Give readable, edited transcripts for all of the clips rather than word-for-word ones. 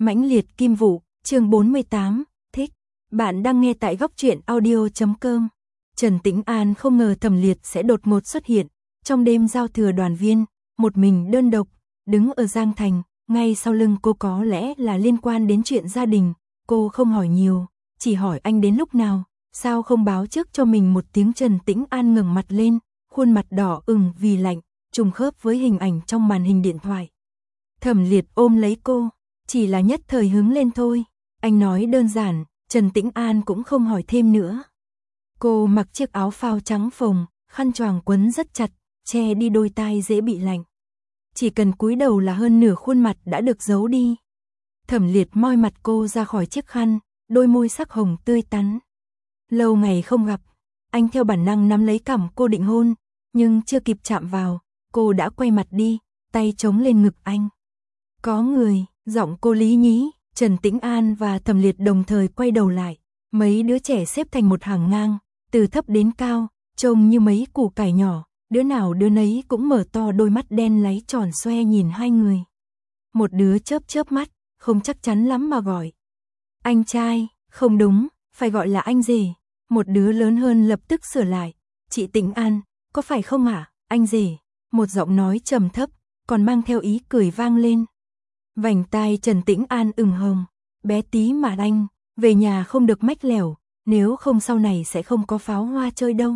Mãnh liệt kim vụ, chương 48, thích. Bạn đang nghe tại góc truyện audio.com. Trần Tĩnh An không ngờ Thẩm Liệt sẽ đột ngột xuất hiện, trong đêm giao thừa đoàn viên, một mình đơn độc, đứng ở Giang Thành, ngay sau lưng cô có lẽ là liên quan đến chuyện gia đình, cô không hỏi nhiều, chỉ hỏi anh đến lúc nào, sao không báo trước cho mình một tiếng. Trần Tĩnh An ngẩng mặt lên, khuôn mặt đỏ ửng vì lạnh, trùng khớp với hình ảnh trong màn hình điện thoại. Thẩm Liệt ôm lấy cô, chỉ là nhất thời hứng lên thôi, anh nói đơn giản, Trần Tĩnh An cũng không hỏi thêm nữa. Cô mặc chiếc áo phao trắng phồng, khăn choàng quấn rất chặt, che đi đôi tai dễ bị lạnh. Chỉ cần cúi đầu là hơn nửa khuôn mặt đã được giấu đi. Thẩm Liệt moi mặt cô ra khỏi chiếc khăn, đôi môi sắc hồng tươi tắn. Lâu ngày không gặp, anh theo bản năng nắm lấy cằm cô định hôn, nhưng chưa kịp chạm vào, cô đã quay mặt đi, tay chống lên ngực anh. Có người, giọng cô lý nhí. Trần Tĩnh An và Thẩm Liệt đồng thời quay đầu lại, mấy đứa trẻ xếp thành một hàng ngang, từ thấp đến cao, trông như mấy củ cải nhỏ, đứa nào đứa nấy cũng mở to đôi mắt đen láy tròn xoe nhìn hai người. Một đứa chớp chớp mắt, không chắc chắn lắm mà gọi. Anh trai, không đúng, phải gọi là anh rể. Một đứa lớn hơn lập tức sửa lại, chị Tĩnh An, có phải không hả, anh rể? Một giọng nói trầm thấp, còn mang theo ý cười vang lên. Vành tai Trần Tĩnh An ửng hồng, bé tí mà anh, về nhà không được mách lẻo, nếu không sau này sẽ không có pháo hoa chơi đâu.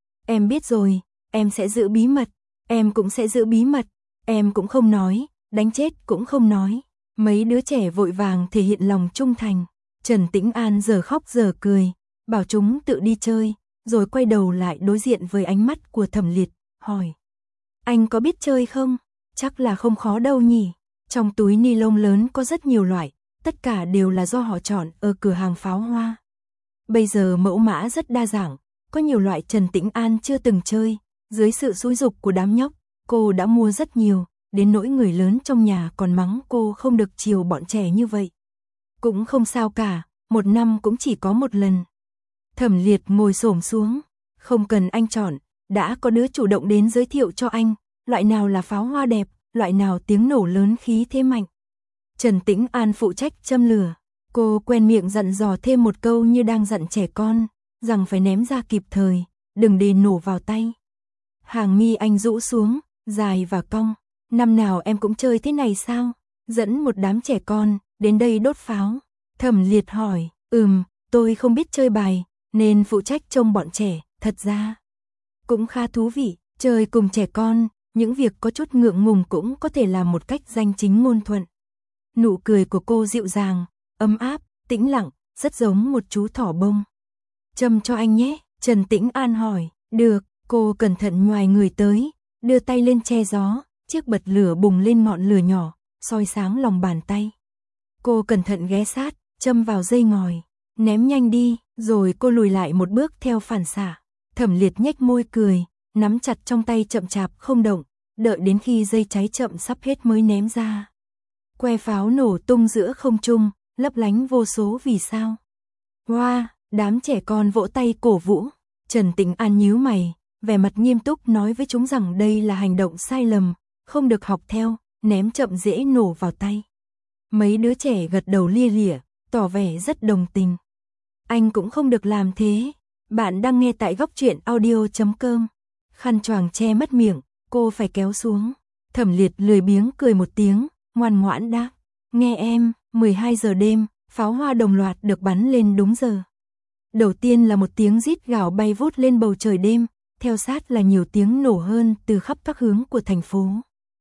Em biết rồi, em sẽ giữ bí mật, em cũng sẽ giữ bí mật, em cũng không nói, đánh chết cũng không nói. Mấy đứa trẻ vội vàng thể hiện lòng trung thành, Trần Tĩnh An giờ khóc giờ cười, bảo chúng tự đi chơi, rồi quay đầu lại đối diện với ánh mắt của Thẩm Liệt, hỏi. Anh có biết chơi không? Chắc là không khó đâu nhỉ. Trong túi ni lông lớn có rất nhiều loại, tất cả đều là do họ chọn ở cửa hàng pháo hoa. Bây giờ mẫu mã rất đa dạng, có nhiều loại Trần Tĩnh An chưa từng chơi, dưới sự xúi giục của đám nhóc, cô đã mua rất nhiều, đến nỗi người lớn trong nhà còn mắng cô không được chiều bọn trẻ như vậy. Cũng không sao cả, một năm cũng chỉ có một lần. Thẩm Liệt ngồi xổm xuống, không cần anh chọn, đã có đứa chủ động đến giới thiệu cho anh, loại nào là pháo hoa đẹp, loại nào tiếng nổ lớn khí thế mạnh. Trần Tĩnh An phụ trách châm lửa, cô quen miệng dặn dò thêm một câu như đang dặn trẻ con, rằng phải ném ra kịp thời, đừng để nổ vào tay. Hàng mi anh rũ xuống, dài và cong, năm nào em cũng chơi thế này sao? Dẫn một đám trẻ con đến đây đốt pháo. Thẩm Liệt hỏi, tôi không biết chơi bài, nên phụ trách trông bọn trẻ, thật ra cũng khá thú vị, chơi cùng trẻ con. Những việc có chút ngượng ngùng cũng có thể làm một cách danh chính ngôn thuận. Nụ cười của cô dịu dàng, ấm áp, tĩnh lặng, rất giống một chú thỏ bông. Châm cho anh nhé, Trần Tĩnh An hỏi. Được, cô cẩn thận nhoài người tới, đưa tay lên che gió, chiếc bật lửa bùng lên ngọn lửa nhỏ, soi sáng lòng bàn tay. Cô cẩn thận ghé sát, châm vào dây ngòi, ném nhanh đi, rồi cô lùi lại một bước theo phản xạ. Thẩm Liệt nhếch môi cười, nắm chặt trong tay chậm chạp không động, đợi đến khi dây cháy chậm sắp hết mới ném ra. Que pháo nổ tung giữa không trung, lấp lánh vô số vì sao. Wow, đám trẻ con vỗ tay cổ vũ. Trần Tĩnh An nhíu mày, vẻ mặt nghiêm túc nói với chúng rằng đây là hành động sai lầm, không được học theo, ném chậm dễ nổ vào tay. Mấy đứa trẻ gật đầu lia lịa, tỏ vẻ rất đồng tình. Anh cũng không được làm thế. Bạn đang nghe tại góc truyện audio.com. Khăn choàng che mất miệng, cô phải kéo xuống. Thẩm Liệt lười biếng cười một tiếng, ngoan ngoãn đáp. Nghe em, 12 giờ đêm, pháo hoa đồng loạt được bắn lên đúng giờ. Đầu tiên là một tiếng rít gào bay vút lên bầu trời đêm, theo sát là nhiều tiếng nổ hơn từ khắp các hướng của thành phố.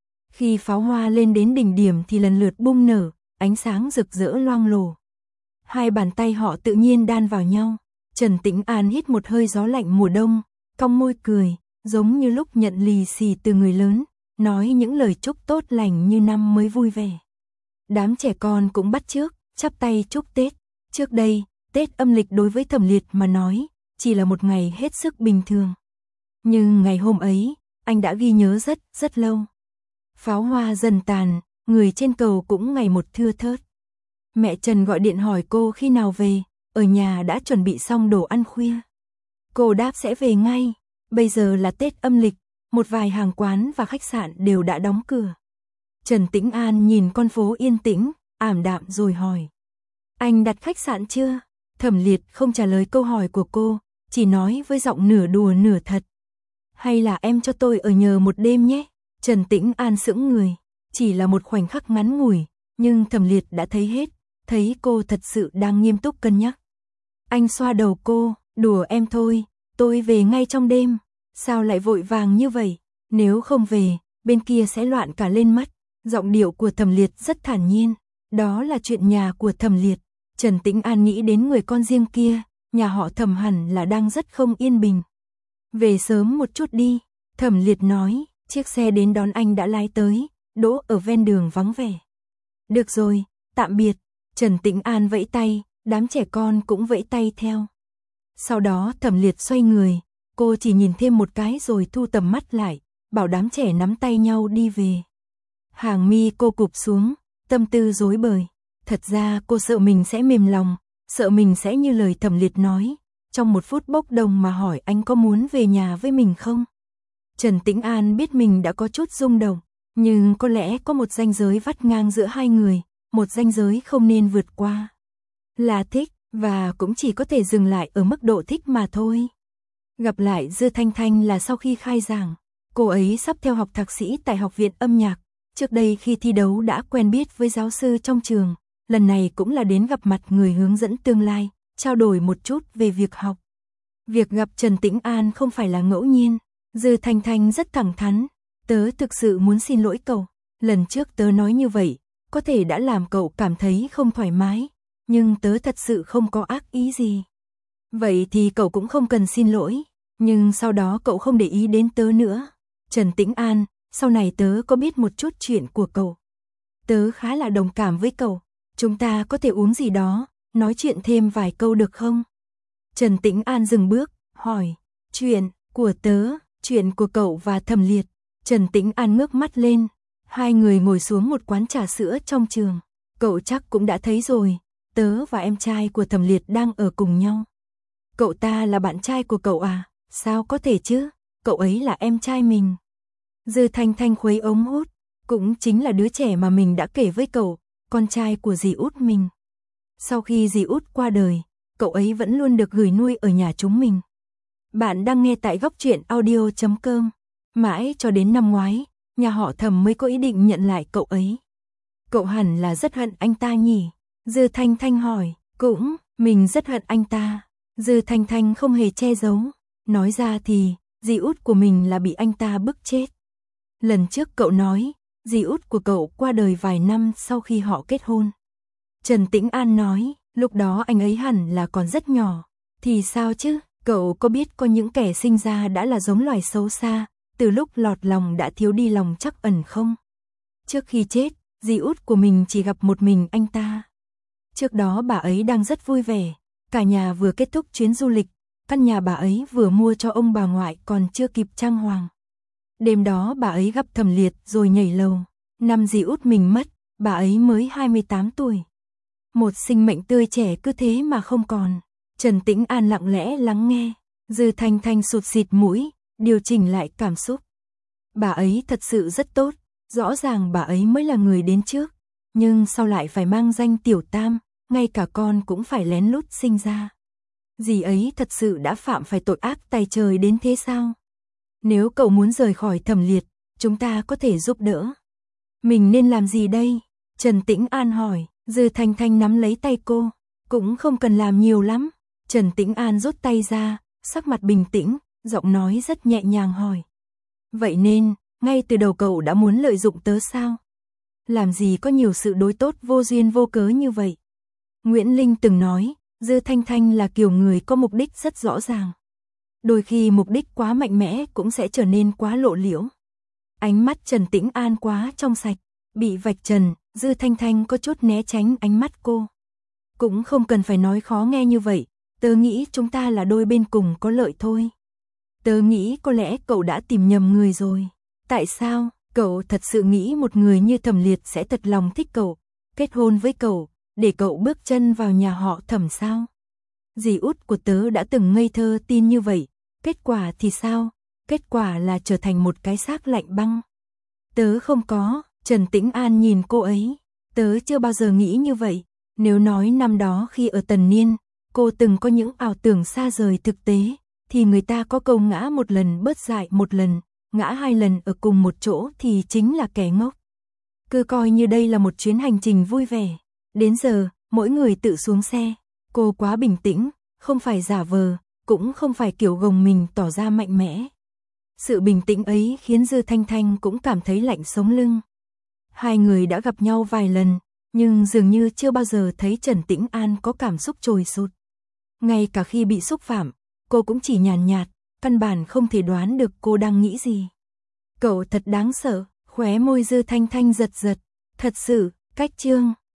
Khi pháo hoa lên đến đỉnh điểm thì lần lượt bung nở, ánh sáng rực rỡ loang lổ. Hai bàn tay họ tự nhiên đan vào nhau. Trần Tĩnh An hít một hơi gió lạnh mùa đông, cong môi cười, giống như lúc nhận lì xì từ người lớn, nói những lời chúc tốt lành như năm mới vui vẻ. Đám trẻ con cũng bắt chước, chắp tay chúc Tết. Trước đây, Tết âm lịch đối với Thẩm Liệt mà nói, chỉ là một ngày hết sức bình thường. Nhưng ngày hôm ấy, anh đã ghi nhớ rất, rất lâu. Pháo hoa dần tàn, người trên cầu cũng ngày một thưa thớt. Mẹ Trần gọi điện hỏi cô khi nào về, ở nhà đã chuẩn bị xong đồ ăn khuya. Cô đáp sẽ về ngay, bây giờ là Tết âm lịch, một vài hàng quán và khách sạn đều đã đóng cửa. Trần Tĩnh An nhìn con phố yên tĩnh, ảm đạm rồi hỏi. Anh đặt khách sạn chưa? Thẩm Liệt không trả lời câu hỏi của cô, chỉ nói với giọng nửa đùa nửa thật. Hay là em cho tôi ở nhờ một đêm nhé? Trần Tĩnh An sững người, chỉ là một khoảnh khắc ngắn ngủi, nhưng Thẩm Liệt đã thấy hết, thấy cô thật sự đang nghiêm túc cân nhắc. Anh xoa đầu cô, đùa em thôi, tôi về ngay trong đêm, sao lại vội vàng như vậy, nếu không về, bên kia sẽ loạn cả lên mất. Giọng điệu của Thẩm Liệt rất thản nhiên, đó là chuyện nhà của Thẩm Liệt. Trần Tĩnh An nghĩ đến người con riêng kia, nhà họ Thẩm hẳn là đang rất không yên bình. Về sớm một chút đi, Thẩm Liệt nói, chiếc xe đến đón anh đã lái tới, đỗ ở ven đường vắng vẻ. Được rồi, tạm biệt. Trần Tĩnh An vẫy tay, đám trẻ con cũng vẫy tay theo. Sau đó Thẩm Liệt xoay người, cô chỉ nhìn thêm một cái rồi thu tầm mắt lại, bảo đám trẻ nắm tay nhau đi về. Hàng mi cô cụp xuống, tâm tư rối bời. Thật ra cô sợ mình sẽ mềm lòng, sợ mình sẽ như lời Thẩm Liệt nói, trong một phút bốc đồng mà hỏi anh có muốn về nhà với mình không. Trần Tĩnh An biết mình đã có chút rung động, nhưng có lẽ có một ranh giới vắt ngang giữa hai người, một ranh giới không nên vượt qua. Là thích, và cũng chỉ có thể dừng lại ở mức độ thích mà thôi. Gặp lại Dư Thanh Thanh là sau khi khai giảng, cô ấy sắp theo học thạc sĩ tại Học viện âm nhạc, trước đây khi thi đấu đã quen biết với giáo sư trong trường, lần này cũng là đến gặp mặt người hướng dẫn tương lai, trao đổi một chút về việc học. Việc gặp Trần Tĩnh An không phải là ngẫu nhiên, Dư Thanh Thanh rất thẳng thắn, tớ thực sự muốn xin lỗi cậu, lần trước tớ nói như vậy, có thể đã làm cậu cảm thấy không thoải mái, nhưng tớ thật sự không có ác ý gì. Vậy thì cậu cũng không cần xin lỗi, nhưng sau đó cậu không để ý đến tớ nữa. Trần Tĩnh An, sau này tớ có biết một chút chuyện của cậu. Tớ khá là đồng cảm với cậu, chúng ta có thể uống gì đó, nói chuyện thêm vài câu được không? Trần Tĩnh An dừng bước, hỏi, chuyện của tớ, chuyện của cậu và Thẩm Liệt. Trần Tĩnh An ngước mắt lên, hai người ngồi xuống một quán trà sữa trong trường. Cậu chắc cũng đã thấy rồi, tớ và em trai của Thẩm Liệt đang ở cùng nhau. Cậu ta là bạn trai của cậu à? Sao có thể chứ, cậu ấy là em trai mình. Dư Thanh Thanh khuấy ống hút, cũng chính là đứa trẻ mà mình đã kể với cậu, con trai của dì út mình. Sau khi dì út qua đời, cậu ấy vẫn luôn được gửi nuôi ở nhà chúng mình. Bạn đang nghe tại Góc Truyện Audio.com. Mãi cho đến năm ngoái, nhà họ Thẩm mới có ý định nhận lại cậu ấy. Cậu hẳn là rất hận anh ta nhỉ? Dư Thanh Thanh hỏi. Cũng, mình rất hận anh ta. Dư Thanh Thanh không hề che giấu. Nói ra thì, dì út của mình là bị anh ta bức chết. Lần trước cậu nói, dì út của cậu qua đời vài năm sau khi họ kết hôn. Trần Tĩnh An nói, lúc đó anh ấy hẳn là còn rất nhỏ. Thì sao chứ, cậu có biết có những kẻ sinh ra đã là giống loài xấu xa, từ lúc lọt lòng đã thiếu đi lòng trắc ẩn không? Trước khi chết, dì út của mình chỉ gặp một mình anh ta. Trước đó bà ấy đang rất vui vẻ, cả nhà vừa kết thúc chuyến du lịch, căn nhà bà ấy vừa mua cho ông bà ngoại còn chưa kịp trang hoàng. Đêm đó bà ấy gặp Thẩm Liệt rồi nhảy lầu. Năm dì út mình mất, bà ấy mới 28 tuổi. Một sinh mệnh tươi trẻ cứ thế mà không còn. Trần Tĩnh An lặng lẽ lắng nghe. Dư Thanh Thanh sụt xịt mũi, điều chỉnh lại cảm xúc. Bà ấy thật sự rất tốt, rõ ràng bà ấy mới là người đến trước, nhưng sao lại phải mang danh tiểu tam, ngay cả con cũng phải lén lút sinh ra. Dì ấy thật sự đã phạm phải tội ác tày trời đến thế sao? Nếu cậu muốn rời khỏi Thẩm Liệt, chúng ta có thể giúp đỡ. Mình nên làm gì đây? Trần Tĩnh An hỏi. Dư Thanh Thanh nắm lấy tay cô. Cũng không cần làm nhiều lắm. Trần Tĩnh An rút tay ra, sắc mặt bình tĩnh, giọng nói rất nhẹ nhàng hỏi. Vậy nên, ngay từ đầu cậu đã muốn lợi dụng tớ sao? Làm gì có nhiều sự đối tốt vô duyên vô cớ như vậy? Nguyễn Linh từng nói, Dư Thanh Thanh là kiểu người có mục đích rất rõ ràng. Đôi khi mục đích quá mạnh mẽ cũng sẽ trở nên quá lộ liễu. Ánh mắt Trần Tĩnh An quá trong sạch, bị vạch trần, Dư Thanh Thanh có chút né tránh ánh mắt cô. Cũng không cần phải nói khó nghe như vậy, tớ nghĩ chúng ta là đôi bên cùng có lợi thôi. Tớ nghĩ có lẽ cậu đã tìm nhầm người rồi. Tại sao, cậu thật sự nghĩ một người như Thẩm Liệt sẽ thật lòng thích cậu, kết hôn với cậu, để cậu bước chân vào nhà họ Thẩm sao? Dì út của tớ đã từng ngây thơ tin như vậy, kết quả thì sao? Kết quả là trở thành một cái xác lạnh băng. Tớ không có. Trần Tĩnh An nhìn cô ấy. Tớ chưa bao giờ nghĩ như vậy, nếu nói năm đó khi ở Tần Niên, cô từng có những ảo tưởng xa rời thực tế, thì người ta có câu ngã một lần bớt dại một lần, ngã hai lần ở cùng một chỗ thì chính là kẻ ngốc. Cứ coi như đây là một chuyến hành trình vui vẻ. Đến giờ, mỗi người tự xuống xe, cô quá bình tĩnh, không phải giả vờ, cũng không phải kiểu gồng mình tỏ ra mạnh mẽ. Sự bình tĩnh ấy khiến Dư Thanh Thanh cũng cảm thấy lạnh sống lưng. Hai người đã gặp nhau vài lần, nhưng dường như chưa bao giờ thấy Trần Tĩnh An có cảm xúc trồi sụt. Ngay cả khi bị xúc phạm, cô cũng chỉ nhàn nhạt, căn bản không thể đoán được cô đang nghĩ gì. Cậu thật đáng sợ, khóe môi Dư Thanh Thanh giật giật, thật sự, cách Trương